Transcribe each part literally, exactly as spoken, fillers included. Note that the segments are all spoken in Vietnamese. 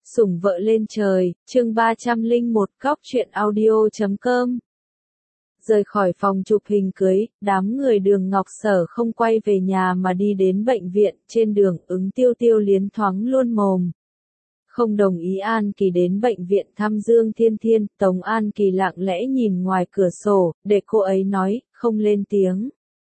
Sủng vợ lên trời, chương ba trăm lẻ một góc truyện audio chấm com. Rời khỏi phòng chụp hình cưới, đám người Đường Ngọc Sở không quay về nhà mà đi đến bệnh viện, trên đường Ứng Tiêu Tiêu liến thoáng luôn mồm. Không đồng ý An Kỳ đến bệnh viện thăm Dương Thiên Thiên, Tống An Kỳ lặng lẽ nhìn ngoài cửa sổ, để cô ấy nói, không lên tiếng.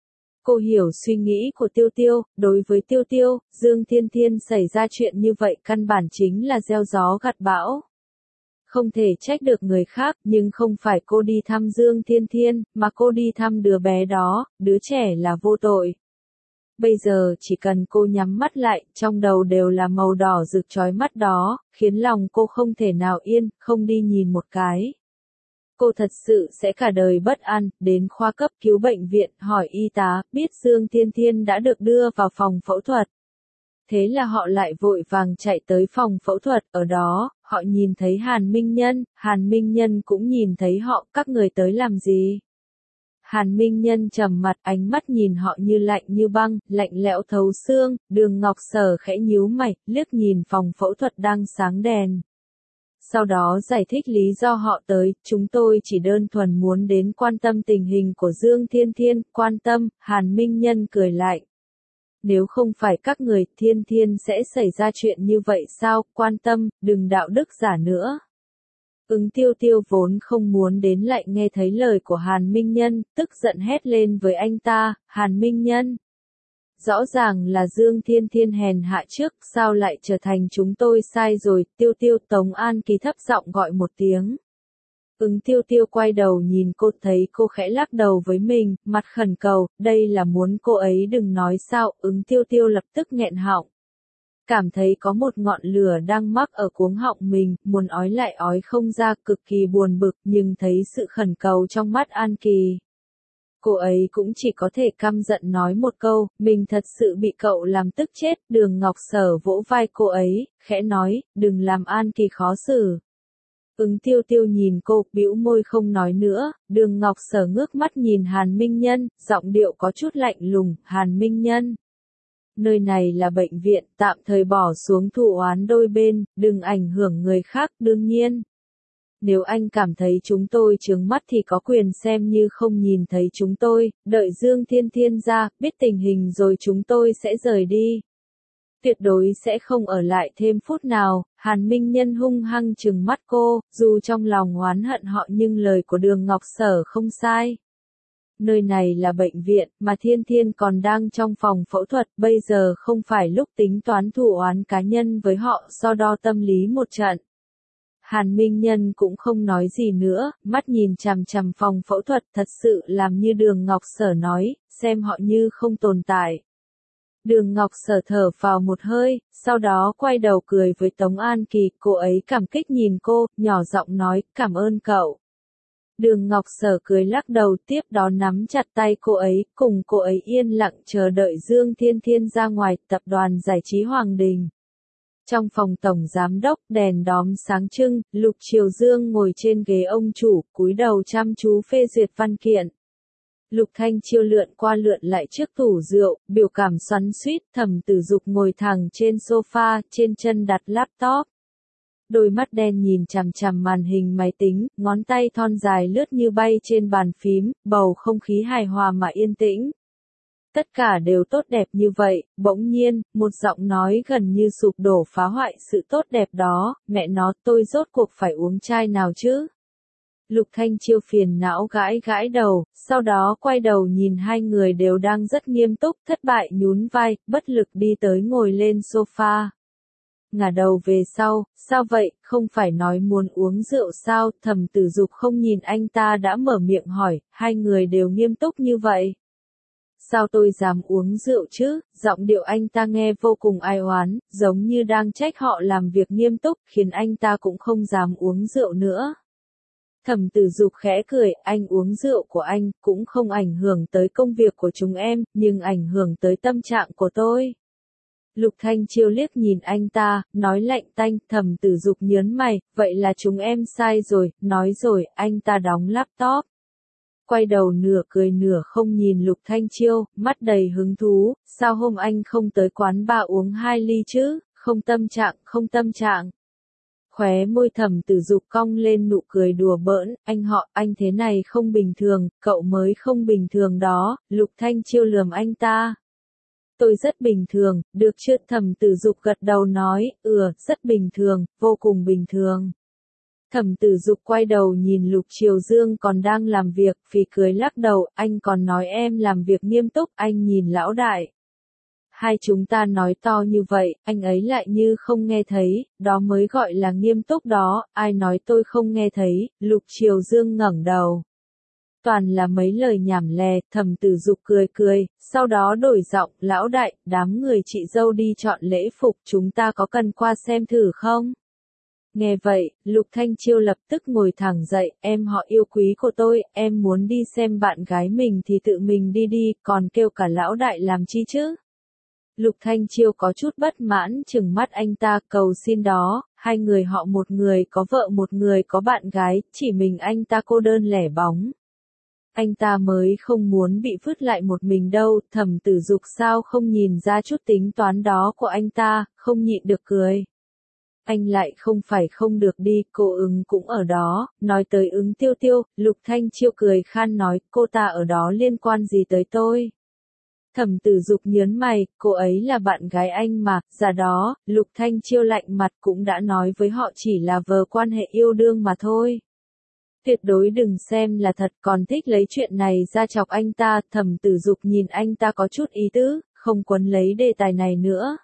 Cô hiểu suy nghĩ của Tiêu Tiêu, đối với Tiêu Tiêu, Dương Thiên Thiên xảy ra chuyện như vậy căn bản chính là gieo gió gặt bão. Không thể trách được người khác, nhưng không phải cô đi thăm Dương Thiên Thiên, mà cô đi thăm đứa bé đó, đứa trẻ là vô tội. Bây giờ chỉ cần cô nhắm mắt lại, trong đầu đều là màu đỏ rực chói mắt đó, khiến lòng cô không thể nào yên, không đi nhìn một cái. Cô thật sự sẽ cả đời bất an, đến khoa cấp cứu bệnh viện, hỏi y tá, biết Dương Thiên Thiên đã được đưa vào phòng phẫu thuật. Thế là họ lại vội vàng chạy tới phòng phẫu thuật, ở đó, họ nhìn thấy Hàn Minh Nhân, Hàn Minh Nhân cũng nhìn thấy họ, các người tới làm gì? Hàn Minh Nhân trầm mặt, ánh mắt nhìn họ như lạnh như băng, lạnh lẽo thấu xương, Đường Ngọc Sở khẽ nhíu mày, liếc nhìn phòng phẫu thuật đang sáng đèn. Sau đó giải thích lý do họ tới, chúng tôi chỉ đơn thuần muốn đến quan tâm tình hình của Dương Thiên Thiên, quan tâm, Hàn Minh Nhân cười lạnh. Nếu không phải các người, Thiên Thiên sẽ xảy ra chuyện như vậy sao, quan tâm, đừng đạo đức giả nữa. Ứng Tiêu Tiêu vốn không muốn đến lại nghe thấy lời của Hàn Minh Nhân, tức giận hét lên với anh ta, Hàn Minh Nhân. Rõ ràng là Dương Thiên Thiên hèn hạ trước, sao lại trở thành chúng tôi sai rồi, Tiêu Tiêu. Tống An Kỳ thấp giọng gọi một tiếng. Ứng Tiêu Tiêu quay đầu nhìn cô, thấy cô khẽ lắc đầu với mình, mặt khẩn cầu, đây là muốn cô ấy đừng nói sao, Ứng Tiêu Tiêu lập tức nghẹn họng. Cảm thấy có một ngọn lửa đang mắc ở cuống họng mình, muốn ói lại ói không ra, cực kỳ buồn bực, nhưng thấy sự khẩn cầu trong mắt An Kỳ. Cô ấy cũng chỉ có thể căm giận nói một câu, mình thật sự bị cậu làm tức chết, Đường Ngọc Sở vỗ vai cô ấy, khẽ nói, đừng làm An Kỳ khó xử. Ứng Tiêu Tiêu nhìn cô, bĩu môi không nói nữa, Đường Ngọc Sở ngước mắt nhìn Hàn Minh Nhân, giọng điệu có chút lạnh lùng, Hàn Minh Nhân. Nơi này là bệnh viện, tạm thời bỏ xuống thù oán đôi bên, đừng ảnh hưởng người khác, đương nhiên. Nếu anh cảm thấy chúng tôi chướng mắt thì có quyền xem như không nhìn thấy chúng tôi, đợi Dương Thiên Thiên ra, biết tình hình rồi chúng tôi sẽ rời đi. Tuyệt đối sẽ không ở lại thêm phút nào, Hàn Minh Nhân hung hăng trừng mắt cô, dù trong lòng oán hận họ nhưng lời của Đường Ngọc Sở không sai. Nơi này là bệnh viện, mà Thiên Thiên còn đang trong phòng phẫu thuật, bây giờ không phải lúc tính toán thù oán cá nhân với họ, so đo tâm lý một trận. Hàn Minh Nhân cũng không nói gì nữa, mắt nhìn chằm chằm phòng phẫu thuật, thật sự làm như Đường Ngọc Sở nói, xem họ như không tồn tại. Đường Ngọc Sở thở vào một hơi, sau đó quay đầu cười với Tống An Kỳ, cô ấy cảm kích nhìn cô, nhỏ giọng nói, cảm ơn cậu. Đường Ngọc Sở cười lắc đầu, tiếp đó nắm chặt tay cô ấy, cùng cô ấy yên lặng chờ đợi Dương Thiên Thiên ra ngoài, tập đoàn giải trí Hoàng Đình. Trong phòng tổng giám đốc, đèn đóm sáng trưng, Lục Triều Dương ngồi trên ghế ông chủ, cúi đầu chăm chú phê duyệt văn kiện. Lục Thanh Chiêu lượn qua lượn lại trước tủ rượu, biểu cảm xoắn xuýt, Thẩm Tử Dục ngồi thẳng trên sofa, trên chân đặt laptop. Đôi mắt đen nhìn chằm chằm màn hình máy tính, ngón tay thon dài lướt như bay trên bàn phím, bầu không khí hài hòa mà yên tĩnh. Tất cả đều tốt đẹp như vậy, bỗng nhiên, một giọng nói gần như sụp đổ phá hoại sự tốt đẹp đó, mẹ nó, tôi rốt cuộc phải uống chai nào chứ? Lục Thanh Chiêu phiền não gãi gãi đầu, sau đó quay đầu nhìn hai người đều đang rất nghiêm túc, thất bại nhún vai, bất lực đi tới ngồi lên sofa. Ngả đầu về sau, sao vậy, không phải nói muốn uống rượu sao, Thẩm Tử Dục không nhìn anh ta đã mở miệng hỏi, hai người đều nghiêm túc như vậy. Sao tôi dám uống rượu chứ, giọng điệu anh ta nghe vô cùng ai oán, giống như đang trách họ làm việc nghiêm túc, khiến anh ta cũng không dám uống rượu nữa. Thẩm Tử Dục khẽ cười, anh uống rượu của anh, cũng không ảnh hưởng tới công việc của chúng em, nhưng ảnh hưởng tới tâm trạng của tôi. Lục Thanh Chiêu liếc nhìn anh ta, nói lạnh tanh, Thẩm Tử Dục nhớn mày, vậy là chúng em sai rồi, nói rồi, anh ta đóng laptop. Quay đầu nửa cười nửa không nhìn Lục Thanh Chiêu, mắt đầy hứng thú, sao hôm anh không tới quán bar uống hai ly chứ, không tâm trạng, không tâm trạng. Khóe môi Thẩm Tử Dục cong lên nụ cười đùa bỡn, anh họ, anh thế này không bình thường, cậu mới không bình thường đó, Lục Thanh Chiêu lườm anh ta. Tôi rất bình thường, được chưa? Thẩm Tử Dục gật đầu nói, ừ, rất bình thường, vô cùng bình thường. Thẩm Tử Dục quay đầu nhìn Lục Triều Dương còn đang làm việc, phì cười lắc đầu, anh còn nói em làm việc nghiêm túc, anh nhìn lão đại. Hai chúng ta nói to như vậy, anh ấy lại như không nghe thấy, đó mới gọi là nghiêm túc đó, ai nói tôi không nghe thấy, Lục Triều Dương ngẩng đầu. Toàn là mấy lời nhảm lè, Thẩm Tử Dục cười cười, sau đó đổi giọng, lão đại, đám người chị dâu đi chọn lễ phục, chúng ta có cần qua xem thử không? Nghe vậy, Lục Thanh Chiêu lập tức ngồi thẳng dậy, em họ yêu quý của tôi, em muốn đi xem bạn gái mình thì tự mình đi đi, còn kêu cả lão đại làm chi chứ? Lục Thanh Chiêu có chút bất mãn chừng mắt anh ta, cầu xin đó, hai người họ một người có vợ một người có bạn gái, chỉ mình anh ta cô đơn lẻ bóng. Anh ta mới không muốn bị vứt lại một mình đâu, Thẩm Tử Dục sao không nhìn ra chút tính toán đó của anh ta, không nhịn được cười. Anh lại không phải không được đi, cô ứng cũng ở đó, nói tới ứng tiêu tiêu, Lục Thanh Chiêu cười khan nói, cô ta ở đó liên quan gì tới tôi? Thẩm Tử Dục nhớn mày, cô ấy là bạn gái anh mà, ra đó, Lục Thanh Chiêu lạnh mặt cũng đã nói với họ chỉ là vờ quan hệ yêu đương mà thôi. Tuyệt đối đừng xem là thật, còn thích lấy chuyện này ra chọc anh ta, Thẩm Tử Dục nhìn anh ta có chút ý tứ, không quấn lấy đề tài này nữa.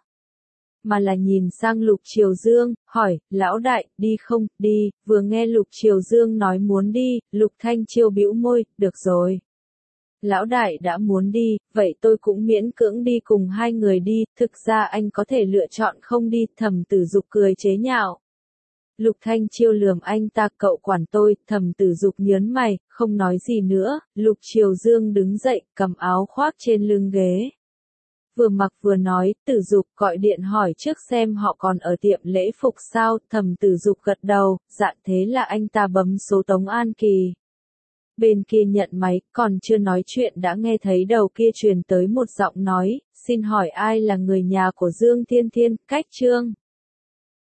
Mà là nhìn sang Lục Triều Dương, hỏi, lão đại, đi không, đi, vừa nghe Lục Triều Dương nói muốn đi, Lục Thanh Chiêu bĩu môi, được rồi. Lão đại đã muốn đi, vậy tôi cũng miễn cưỡng đi cùng hai người đi, thực ra anh có thể lựa chọn không đi, Thẩm Tử Dục cười chế nhạo. Lục Thanh Chiêu lườm anh ta, cậu quản tôi, Thẩm Tử Dục nhớn mày, không nói gì nữa, Lục Triều Dương đứng dậy, cầm áo khoác trên lưng ghế. Vừa mặc vừa nói, Tử Dục gọi điện hỏi trước xem họ còn ở tiệm lễ phục sao, Thẩm Tử Dục gật đầu, dạ thế là anh ta bấm số Tống An Kỳ. Bên kia nhận máy, còn chưa nói chuyện đã nghe thấy đầu kia truyền tới một giọng nói, xin hỏi ai là người nhà của Dương Thiên Thiên, cách Trương.